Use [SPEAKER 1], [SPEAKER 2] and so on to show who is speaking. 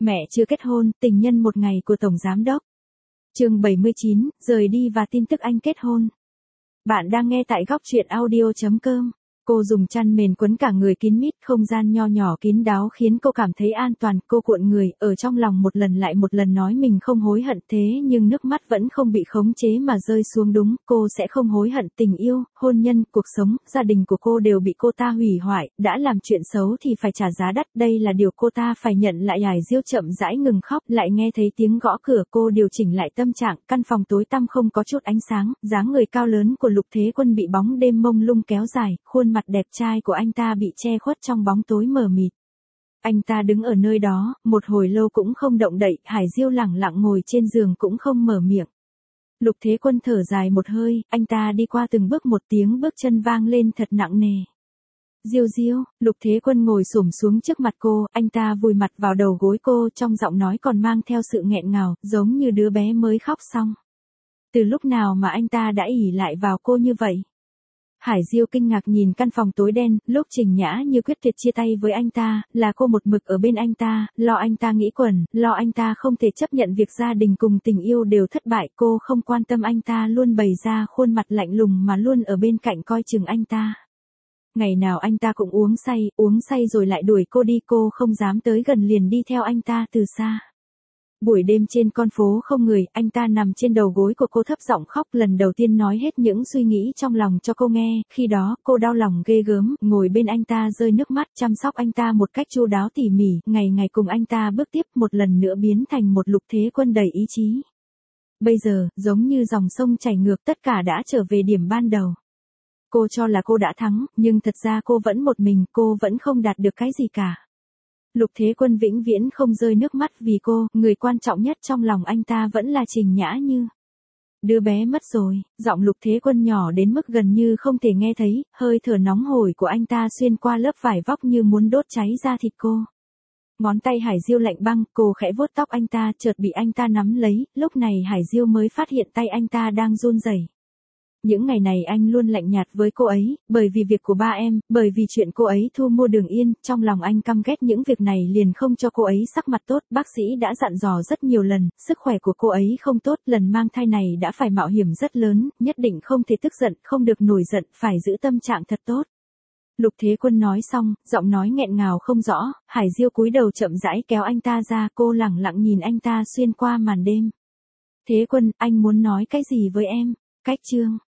[SPEAKER 1] Mẹ chưa kết hôn, tình nhân một ngày của Tổng Giám đốc. Chương 79, rời đi và tin tức anh kết hôn. Bạn đang nghe tại góc truyện audio.com. Cô dùng chăn mền quấn cả người kín mít, không gian nho nhỏ kín đáo khiến cô cảm thấy an toàn. Cô cuộn người, ở trong lòng một lần lại một lần nói mình không hối hận, thế nhưng nước mắt vẫn không bị khống chế mà rơi xuống. Đúng, cô sẽ không hối hận. Tình yêu, hôn nhân, cuộc sống, gia đình của cô đều bị cô ta hủy hoại. Đã làm chuyện xấu thì phải trả giá đắt, đây là điều cô ta phải nhận lại. Hải Diêu chậm rãi ngừng khóc, lại nghe thấy tiếng gõ cửa. Cô điều chỉnh lại tâm trạng, căn phòng tối tăm không có chút ánh sáng. Dáng người cao lớn của Lục Thế Quân bị bóng đêm mông lung kéo dài, khuôn mặt đẹp trai của anh ta bị che khuất trong bóng tối mờ mịt. Anh ta đứng ở nơi đó, một hồi lâu cũng không động đậy. Hải Diêu lẳng lặng ngồi trên giường cũng không mở miệng. Lục Thế Quân thở dài một hơi, anh ta đi qua từng bước, một tiếng bước chân vang lên thật nặng nề. Diêu Diêu, Lục Thế Quân ngồi xổm xuống trước mặt cô, anh ta vùi mặt vào đầu gối cô, trong giọng nói còn mang theo sự nghẹn ngào, giống như đứa bé mới khóc xong. Từ lúc nào mà anh ta đã ỷ lại vào cô như vậy? Hải Diêu kinh ngạc nhìn căn phòng tối đen, lúc Trình Nhã như quyết tuyệt chia tay với anh ta, là cô một mực ở bên anh ta, lo anh ta nghĩ quẩn, lo anh ta không thể chấp nhận việc gia đình cùng tình yêu đều thất bại. Cô không quan tâm anh ta, luôn bày ra khuôn mặt lạnh lùng mà luôn ở bên cạnh coi chừng anh ta. Ngày nào anh ta cũng uống say rồi lại đuổi cô đi, cô không dám tới gần liền đi theo anh ta từ xa. Buổi đêm trên con phố không người, anh ta nằm trên đầu gối của cô thấp giọng khóc, lần đầu tiên nói hết những suy nghĩ trong lòng cho cô nghe. Khi đó, cô đau lòng ghê gớm, ngồi bên anh ta rơi nước mắt, chăm sóc anh ta một cách chu đáo tỉ mỉ, ngày ngày cùng anh ta bước tiếp, một lần nữa biến thành một Lục Thế Quân đầy ý chí. Bây giờ, giống như dòng sông chảy ngược, tất cả đã trở về điểm ban đầu. Cô cho là cô đã thắng, nhưng thật ra cô vẫn một mình, cô vẫn không đạt được cái gì cả. Lục Thế Quân vĩnh viễn không rơi nước mắt vì cô, người quan trọng nhất trong lòng anh ta vẫn là Trình Nhã Như. Đứa bé mất rồi, giọng Lục Thế Quân nhỏ đến mức gần như không thể nghe thấy, hơi thở nóng hổi của anh ta xuyên qua lớp vải vóc như muốn đốt cháy da thịt cô. Ngón tay Hải Diêu lạnh băng, cô khẽ vuốt tóc anh ta, chợt bị anh ta nắm lấy, lúc này Hải Diêu mới phát hiện tay anh ta đang run rẩy. Những ngày này anh luôn lạnh nhạt với cô ấy, bởi vì việc của ba em, bởi vì chuyện cô ấy thu mua Đường Yên, trong lòng anh căm ghét những việc này liền không cho cô ấy sắc mặt tốt. Bác sĩ đã dặn dò rất nhiều lần, sức khỏe của cô ấy không tốt, lần mang thai này đã phải mạo hiểm rất lớn, nhất định không thể tức giận, không được nổi giận, phải giữ tâm trạng thật tốt. Lục Thế Quân nói xong, giọng nói nghẹn ngào không rõ. Hải Diêu cúi đầu chậm rãi kéo anh ta ra, cô lẳng lặng nhìn anh ta xuyên qua màn đêm. Thế Quân, anh muốn nói cái gì với em? Cách chương